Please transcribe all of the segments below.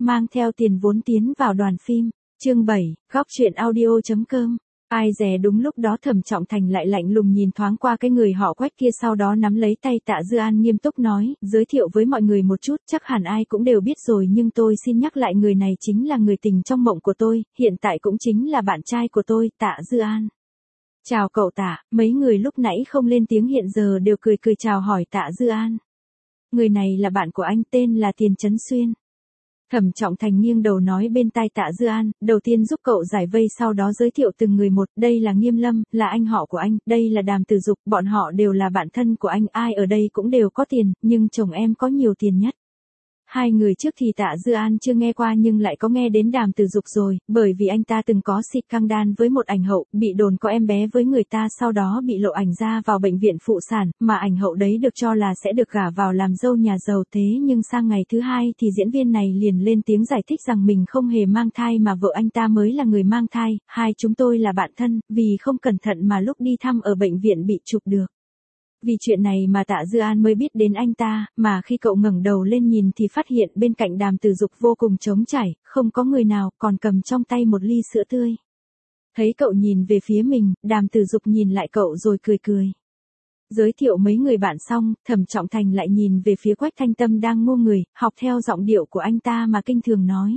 mang theo tiền vốn tiến vào đoàn phim. Chương 7, góc truyện audio.com. Ai dè đúng lúc đó Thẩm Trọng Thành lại lạnh lùng nhìn thoáng qua cái người họ Quách kia, sau đó nắm lấy tay Tạ Dư An nghiêm túc nói, giới thiệu với mọi người một chút, chắc hẳn ai cũng đều biết rồi nhưng tôi xin nhắc lại, người này chính là người tình trong mộng của tôi, hiện tại cũng chính là bạn trai của tôi, Tạ Dư An. Chào cậu Tạ, mấy người lúc nãy không lên tiếng hiện giờ đều cười cười chào hỏi Tạ Dư An. Người này là bạn của anh, tên là Tiền Chấn Xuyên. Thẩm Trọng Thành nghiêng đầu nói bên tai Tạ Dư An, đầu tiên giúp cậu giải vây, sau đó giới thiệu từng người một, đây là Nghiêm Lâm, là anh họ của anh, đây là Đàm Tử Dục, bọn họ đều là bạn thân của anh, ai ở đây cũng đều có tiền, nhưng chồng em có nhiều tiền nhất. Hai người trước thì Tạ Dư An chưa nghe qua nhưng lại có nghe đến Đàm Tử Dục rồi, bởi vì anh ta từng có xịt căng đan với một ảnh hậu, bị đồn có em bé với người ta, sau đó bị lộ ảnh ra vào bệnh viện phụ sản, mà ảnh hậu đấy được cho là sẽ được gả vào làm dâu nhà giàu, thế nhưng sang ngày thứ hai thì diễn viên này liền lên tiếng giải thích rằng mình không hề mang thai mà vợ anh ta mới là người mang thai, hai chúng tôi là bạn thân, vì không cẩn thận mà lúc đi thăm ở bệnh viện bị chụp được. Vì chuyện này mà Tạ Dư An mới biết đến anh ta, mà khi cậu ngẩng đầu lên nhìn thì phát hiện bên cạnh Đàm Tử Dục vô cùng trống trải, không có người nào, còn cầm trong tay một ly sữa tươi. Thấy cậu nhìn về phía mình, Đàm Tử Dục nhìn lại cậu rồi cười cười. Giới thiệu mấy người bạn xong, Thẩm Trọng Thành lại nhìn về phía Quách Thanh Tâm đang ngô người, học theo giọng điệu của anh ta mà kinh thường nói.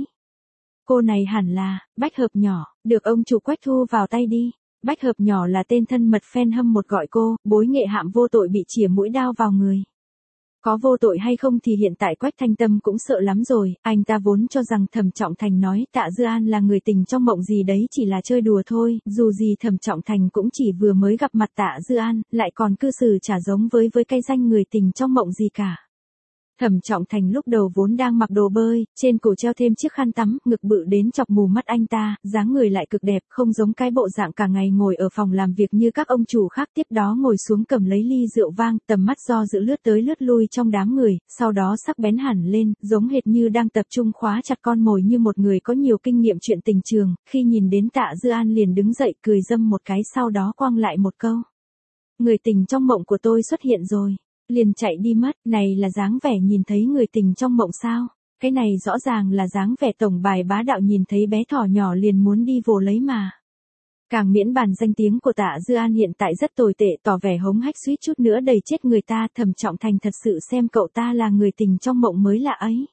Cô này hẳn là Bách Hợp nhỏ, được ông chủ Quách thu vào tay đi. Bách Hợp nhỏ là tên thân mật fan hâm một gọi cô, bối nghệ hạm vô tội bị chĩa mũi đao vào người. Có vô tội hay không thì hiện tại Quách Thanh Tâm cũng sợ lắm rồi, anh ta vốn cho rằng Thẩm Trọng Thành nói Tạ Dư An là người tình trong mộng gì đấy chỉ là chơi đùa thôi, dù gì Thẩm Trọng Thành cũng chỉ vừa mới gặp mặt Tạ Dư An, lại còn cư xử chả giống với cái danh người tình trong mộng gì cả. Thẩm Trọng Thành lúc đầu vốn đang mặc đồ bơi, trên cổ treo thêm chiếc khăn tắm, ngực bự đến chọc mù mắt anh ta, dáng người lại cực đẹp, không giống cái bộ dạng cả ngày ngồi ở phòng làm việc như các ông chủ khác, tiếp đó ngồi xuống cầm lấy ly rượu vang, tầm mắt do dự lướt tới lướt lui trong đám người, sau đó sắc bén hẳn lên, giống hệt như đang tập trung khóa chặt con mồi như một người có nhiều kinh nghiệm chuyện tình trường, khi nhìn đến Tạ Dư An liền đứng dậy cười dâm một cái, sau đó quăng lại một câu. Người tình trong mộng của tôi xuất hiện rồi. Liền chạy đi mất, này là dáng vẻ nhìn thấy người tình trong mộng sao? Cái này rõ ràng là dáng vẻ tổng bài bá đạo, nhìn thấy bé thỏ nhỏ liền muốn đi vồ lấy mà. Càng miễn bàn danh tiếng của Tạ Dư An hiện tại rất tồi tệ, tỏ vẻ hống hách suýt chút nữa đầy chết người ta, Thẩm Trọng Thành thật sự xem cậu ta là người tình trong mộng mới lạ ấy.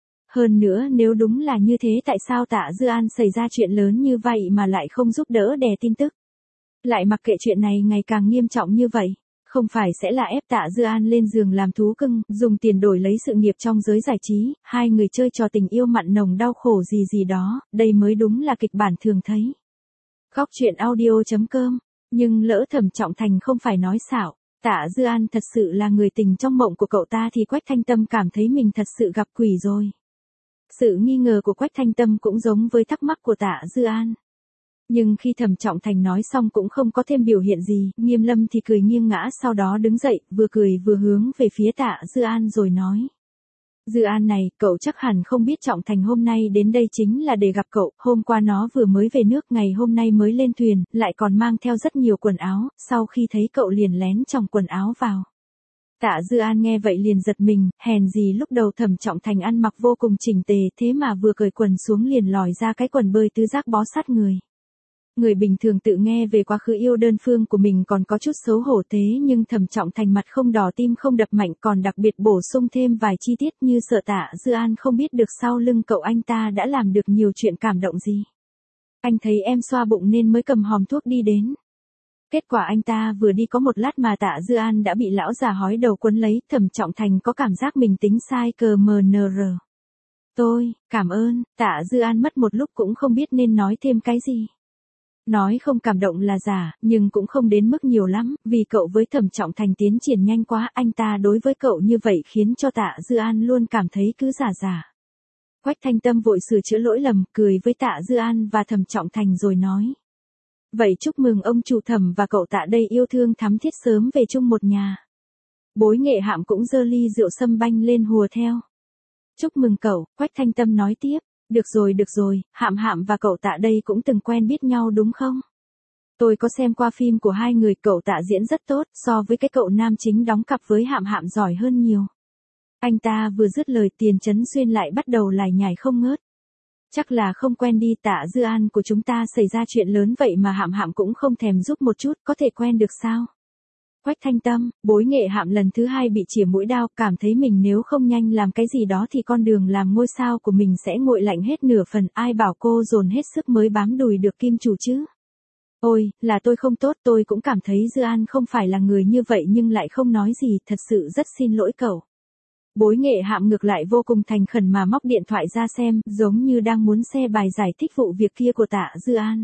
Hơn nữa nếu đúng là như thế tại sao Tạ Dư An xảy ra chuyện lớn như vậy mà lại không giúp đỡ đè tin tức? Lại mặc kệ chuyện này ngày càng nghiêm trọng như vậy? Không phải sẽ là ép Tạ Dư An lên giường làm thú cưng, dùng tiền đổi lấy sự nghiệp trong giới giải trí, hai người chơi trò tình yêu mặn nồng đau khổ gì gì đó, đây mới đúng là kịch bản thường thấy. Góc truyện audio.com, nhưng lỡ Thẩm Trọng Thành không phải nói xạo, Tạ Dư An thật sự là người tình trong mộng của cậu ta thì Quách Thanh Tâm cảm thấy mình thật sự gặp quỷ rồi. Sự nghi ngờ của Quách Thanh Tâm cũng giống với thắc mắc của Tạ Dư An. Nhưng khi Thẩm Trọng Thành nói xong cũng không có thêm biểu hiện gì, Nghiêm Lâm thì cười nghiêng ngã, sau đó đứng dậy, vừa cười vừa hướng về phía Tạ Dư An rồi nói. Dư An này, cậu chắc hẳn không biết Trọng Thành hôm nay đến đây chính là để gặp cậu, hôm qua nó vừa mới về nước, ngày hôm nay mới lên thuyền, lại còn mang theo rất nhiều quần áo, sau khi thấy cậu liền lén chòng quần áo vào. Tạ Dư An nghe vậy liền giật mình, hèn gì lúc đầu Thẩm Trọng Thành ăn mặc vô cùng chỉnh tề, thế mà vừa cởi quần xuống liền lòi ra cái quần bơi tứ giác bó sát người. Người bình thường tự nghe về quá khứ yêu đơn phương của mình còn có chút xấu hổ, thế nhưng Thẩm Trọng Thành mặt không đỏ tim không đập mạnh, còn đặc biệt bổ sung thêm vài chi tiết như sợ Tạ Dư An không biết được sau lưng cậu anh ta đã làm được nhiều chuyện cảm động gì. Anh thấy em xoa bụng nên mới cầm hòm thuốc đi đến. Kết quả anh ta vừa đi có một lát mà Tạ Dư An đã bị lão già hói đầu quấn lấy, Thẩm Trọng Thành có cảm giác mình tính sai CMNR. Tôi, cảm ơn, Tạ Dư An mất một lúc cũng không biết nên nói thêm cái gì. Nói không cảm động là giả, nhưng cũng không đến mức nhiều lắm, vì cậu với Thẩm Trọng Thành tiến triển nhanh quá, anh ta đối với cậu như vậy khiến cho Tạ Dư An luôn cảm thấy cứ giả giả. Quách Thanh Tâm vội sửa chữa lỗi lầm, cười với Tạ Dư An và Thẩm Trọng Thành rồi nói. Vậy chúc mừng ông chủ Thẩm và cậu Tạ đây yêu thương thắm thiết sớm về chung một nhà. Bối nghệ hạm cũng giơ ly rượu sâm banh lên hùa theo. Chúc mừng cậu, Quách Thanh Tâm nói tiếp. Được rồi, Hạm Hạm và cậu Tạ đây cũng từng quen biết nhau đúng không? Tôi có xem qua phim của hai người, cậu Tạ diễn rất tốt, so với cái cậu nam chính đóng cặp với Hạm Hạm giỏi hơn nhiều. Anh ta vừa dứt lời Tiền Chấn Xuyên lại bắt đầu lải nhải không ngớt. Chắc là không quen đi, Tạ Dư An của chúng ta xảy ra chuyện lớn vậy mà Hạm Hạm cũng không thèm giúp một chút, có thể quen được sao? Quách Thanh Tâm, Bối Nghệ Hạm lần thứ 2 bị chĩa mũi đao, cảm thấy mình nếu không nhanh làm cái gì đó thì con đường làm ngôi sao của mình sẽ nguội lạnh hết nửa phần, ai bảo cô dồn hết sức mới bám đùi được kim chủ chứ? Ôi, là tôi không tốt, tôi cũng cảm thấy Dư An không phải là người như vậy nhưng lại không nói gì, thật sự rất xin lỗi cậu. Bối Nghệ Hạm ngược lại vô cùng thành khẩn mà móc điện thoại ra xem, giống như đang muốn xe bài giải thích vụ việc kia của Tạ Dư An.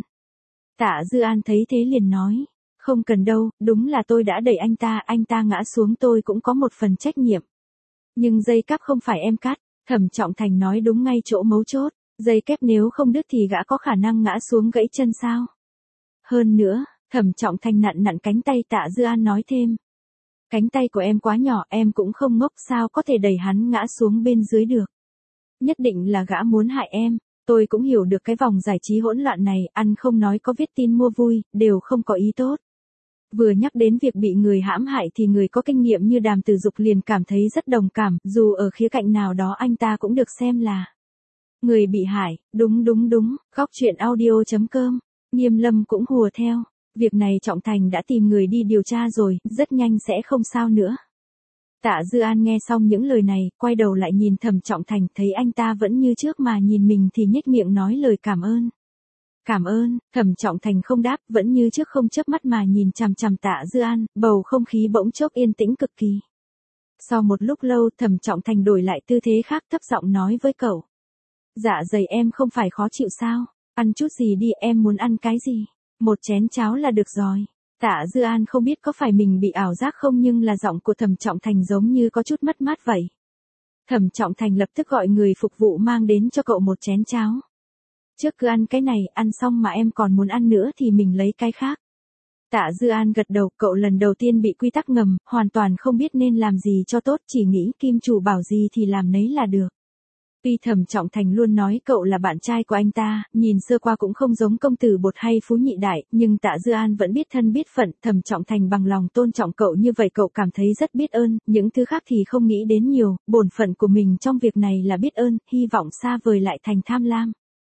Tạ Dư An thấy thế liền nói, không cần đâu, đúng là tôi đã đẩy anh ta ngã xuống tôi cũng có một phần trách nhiệm. Nhưng dây cáp không phải em cắt, Thẩm Trọng Thành nói đúng ngay chỗ mấu chốt, dây kép nếu không đứt thì gã có khả năng ngã xuống gãy chân sao? Hơn nữa, Thẩm Trọng Thành nặn nặn cánh tay Tạ Dư An nói thêm. Cánh tay của em quá nhỏ, em cũng không ngốc, sao có thể đẩy hắn ngã xuống bên dưới được. Nhất định là gã muốn hại em, tôi cũng hiểu được cái vòng giải trí hỗn loạn này, ăn không nói có viết tin mua vui, đều không có ý tốt. Vừa nhắc đến việc bị người hãm hại thì người có kinh nghiệm như Đàm Tử Dục liền cảm thấy rất đồng cảm, dù ở khía cạnh nào đó anh ta cũng được xem là người bị hại, đúng, góc truyện audio.com, Nghiêm Lâm cũng hùa theo. Việc này Trọng Thành đã tìm người đi điều tra rồi, rất nhanh sẽ không sao nữa. Tạ Dư An nghe xong những lời này, quay đầu lại nhìn Thẩm Trọng Thành, thấy anh ta vẫn như trước mà nhìn mình thì nhếch miệng nói lời cảm ơn. Cảm ơn, Thẩm Trọng Thành không đáp, vẫn như trước không chớp mắt mà nhìn chằm chằm Tạ Dư An, bầu không khí bỗng chốc yên tĩnh cực kỳ. Sau một lúc lâu Thẩm Trọng Thành đổi lại tư thế khác, thấp giọng nói với cậu. Dạ dày em không phải khó chịu sao, ăn chút gì đi, em muốn ăn cái gì? Một chén cháo là được rồi. Tạ Dư An không biết có phải mình bị ảo giác không nhưng là giọng của Thẩm Trọng Thành giống như có chút mất mát vậy. Thẩm Trọng Thành lập tức gọi người phục vụ mang đến cho cậu một chén cháo. Trước cứ ăn cái này, ăn xong mà em còn muốn ăn nữa thì mình lấy cái khác. Tạ Dư An gật đầu, cậu lần đầu tiên bị quy tắc ngầm, hoàn toàn không biết nên làm gì cho tốt, chỉ nghĩ kim chủ bảo gì thì làm nấy là được. Tuy Thẩm Trọng Thành luôn nói cậu là bạn trai của anh ta, nhìn sơ qua cũng không giống công tử bột hay phú nhị đại, nhưng Tạ Dư An vẫn biết thân biết phận, Thẩm Trọng Thành bằng lòng tôn trọng cậu như vậy cậu cảm thấy rất biết ơn, những thứ khác thì không nghĩ đến nhiều, bổn phận của mình trong việc này là biết ơn, hy vọng xa vời lại thành tham lam.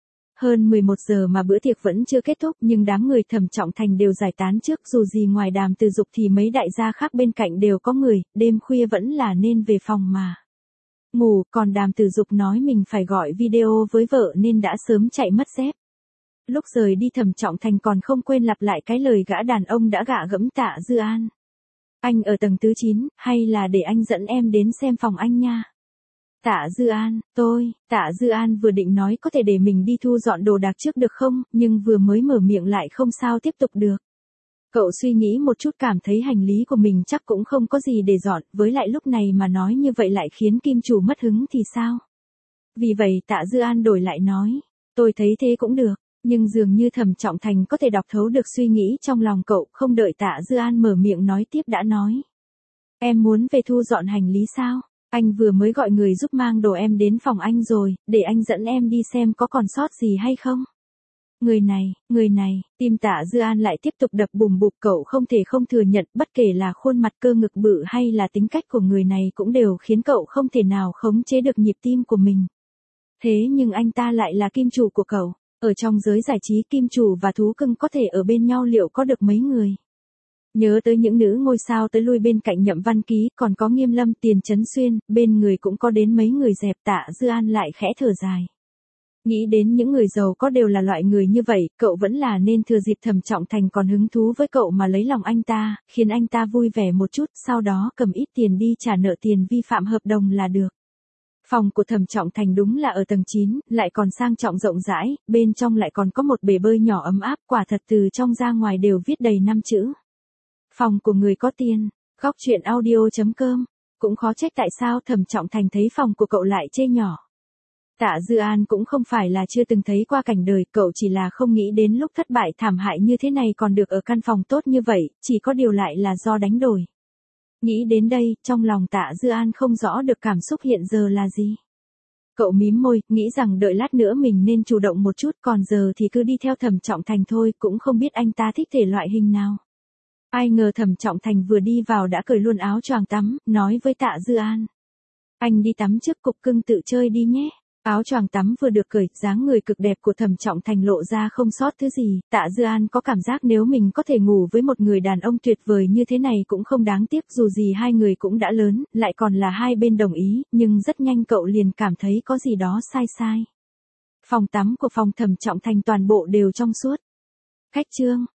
Hơn 11 giờ mà bữa tiệc vẫn chưa kết thúc nhưng đám người Thẩm Trọng Thành đều giải tán trước, dù gì ngoài Đàm Tử Dục thì mấy đại gia khác bên cạnh đều có người, đêm khuya vẫn là nên về phòng mà. Ngủ, còn Đàm Tử Dục nói mình phải gọi video với vợ nên đã sớm chạy mất dép. Lúc rời đi Thẩm Trọng Thành còn không quên lặp lại cái lời gã đàn ông đã gạ gẫm Tạ Dư An. Anh ở tầng thứ 9, hay là để anh dẫn em đến xem phòng anh nha. Tạ Dư An, Tạ Dư An vừa định nói có thể để mình đi thu dọn đồ đạc trước được không, nhưng vừa mới mở miệng lại không sao tiếp tục được. Cậu suy nghĩ một chút cảm thấy hành lý của mình chắc cũng không có gì để dọn, với lại lúc này mà nói như vậy lại khiến kim chủ mất hứng thì sao? Vì vậy Tạ Dư An đổi lại nói, tôi thấy thế cũng được, nhưng dường như Thẩm Trọng Thành có thể đọc thấu được suy nghĩ trong lòng cậu, không đợi Tạ Dư An mở miệng nói tiếp đã nói. Em muốn về thu dọn hành lý sao? Anh vừa mới gọi người giúp mang đồ em đến phòng anh rồi, để anh dẫn em đi xem có còn sót gì hay không? Người này, tim Tạ Dư An lại tiếp tục đập bùm bụp, cậu không thể không thừa nhận, bất kể là khuôn mặt cơ ngực bự hay là tính cách của người này cũng đều khiến cậu không thể nào khống chế được nhịp tim của mình. Thế nhưng anh ta lại là kim chủ của cậu, ở trong giới giải trí kim chủ và thú cưng có thể ở bên nhau liệu có được mấy người? Nhớ tới những nữ ngôi sao tới lui bên cạnh Nhậm Văn Ký, còn có Nghiêm Lâm, Tiền Chấn Xuyên, bên người cũng có đến mấy người dẹp, Tạ Dư An lại khẽ thở dài. Nghĩ đến những người giàu có đều là loại người như vậy, cậu vẫn là nên thừa dịp Thẩm Trọng Thành còn hứng thú với cậu mà lấy lòng anh ta, khiến anh ta vui vẻ một chút, sau đó cầm ít tiền đi trả nợ tiền vi phạm hợp đồng là được. Phòng của Thẩm Trọng Thành đúng là ở tầng 9, lại còn sang trọng rộng rãi, bên trong lại còn có một bể bơi nhỏ ấm áp, quả thật từ trong ra ngoài đều viết đầy 5 chữ. Phòng của người có tiền, góc truyện audio.com, cũng khó trách tại sao Thẩm Trọng Thành thấy phòng của cậu lại chê nhỏ. Tạ Dư An cũng không phải là chưa từng thấy qua cảnh đời, cậu chỉ là không nghĩ đến lúc thất bại thảm hại như thế này còn được ở căn phòng tốt như vậy, chỉ có điều lại là do đánh đổi. Nghĩ đến đây, trong lòng Tạ Dư An không rõ được cảm xúc hiện giờ là gì. Cậu mím môi, nghĩ rằng đợi lát nữa mình nên chủ động một chút, còn giờ thì cứ đi theo Thẩm Trọng Thành thôi, cũng không biết anh ta thích thể loại hình nào. Ai ngờ Thẩm Trọng Thành vừa đi vào đã cởi luôn áo choàng tắm, nói với Tạ Dư An. Anh đi tắm trước, cục cưng tự chơi đi nhé. Áo choàng tắm vừa được cởi, dáng người cực đẹp của Thẩm Trọng Thành lộ ra không sót thứ gì. Tạ Dư An có cảm giác nếu mình có thể ngủ với một người đàn ông tuyệt vời như thế này cũng không đáng tiếc, dù gì hai người cũng đã lớn, lại còn là hai bên đồng ý, nhưng rất nhanh cậu liền cảm thấy có gì đó sai sai. Phòng tắm của phòng Thẩm Trọng Thành toàn bộ đều trong suốt. Khách trương,